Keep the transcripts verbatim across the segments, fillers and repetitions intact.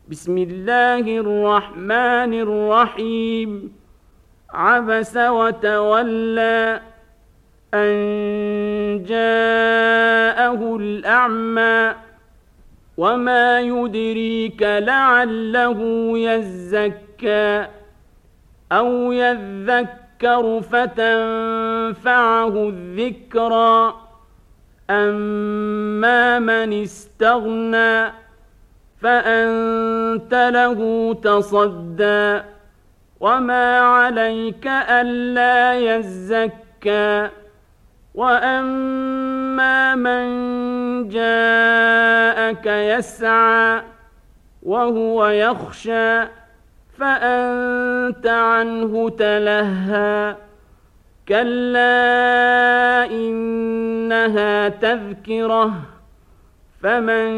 بسم الله الرحمن الرحيم عبس وتولى أن جاءه الأعمى وما يدريك لعله يزكى أو يذكر فتنفعه الذكرى أما من استغنى فأنت له تصدى وما عليك ألا يزكى وأما من جاءك يسعى وهو يخشى فأنت عنه تلهى كلا إنها تذكرة فمن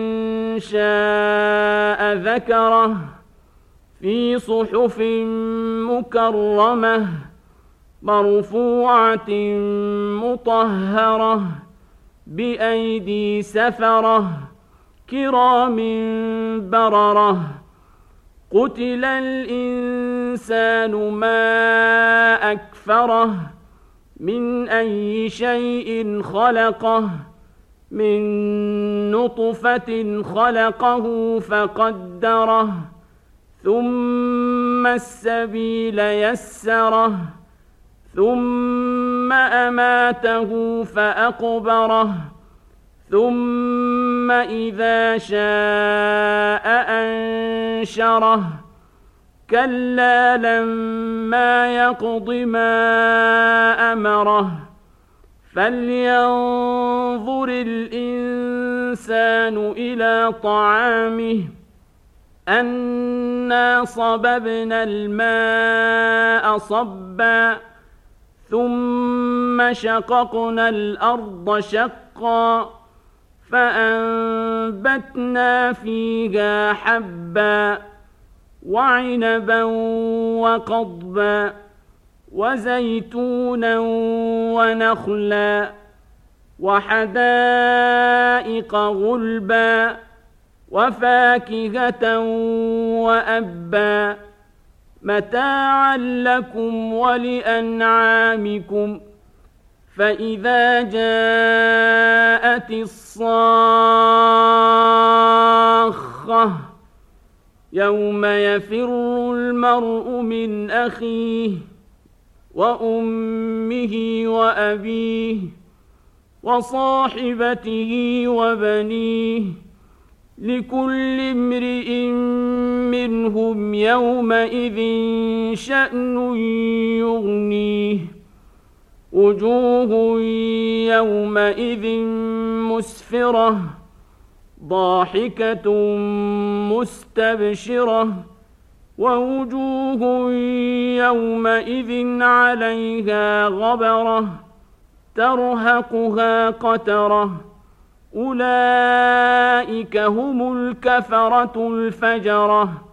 شاء ذكره في صحف مكرمة مرفوعة مطهرة بأيدي سفرة كرام بررة قتل الإنسان ما أكفره من أي شيء خلقه من نطفة خلقه فقدره ثم السبيل يسره ثم أماته فأقبره ثم إذا شاء أنشره كلا لما يقض ما أمره فلينظر الإنسان إلى طعامه أنا صببنا الماء صبا ثم شققنا الأرض شقا فأنبتنا فيها حبا وعنبا وقضبا وزيتونا ونخلا وحدائق غلبا وفاكهة وأبا متاعا لكم ولأنعامكم فإذا جاءت الصاخة يوم يفر المرء من أخيه وأمه وأبيه وصاحبته وبنيه لكل امرئ منهم يومئذ شأن يغنيه وجوه يومئذ مسفرة ضاحكة مستبشرة ووجوه يومئذ عليها غبرة ترهقها قترة أولئك هم الكفرة الفجرة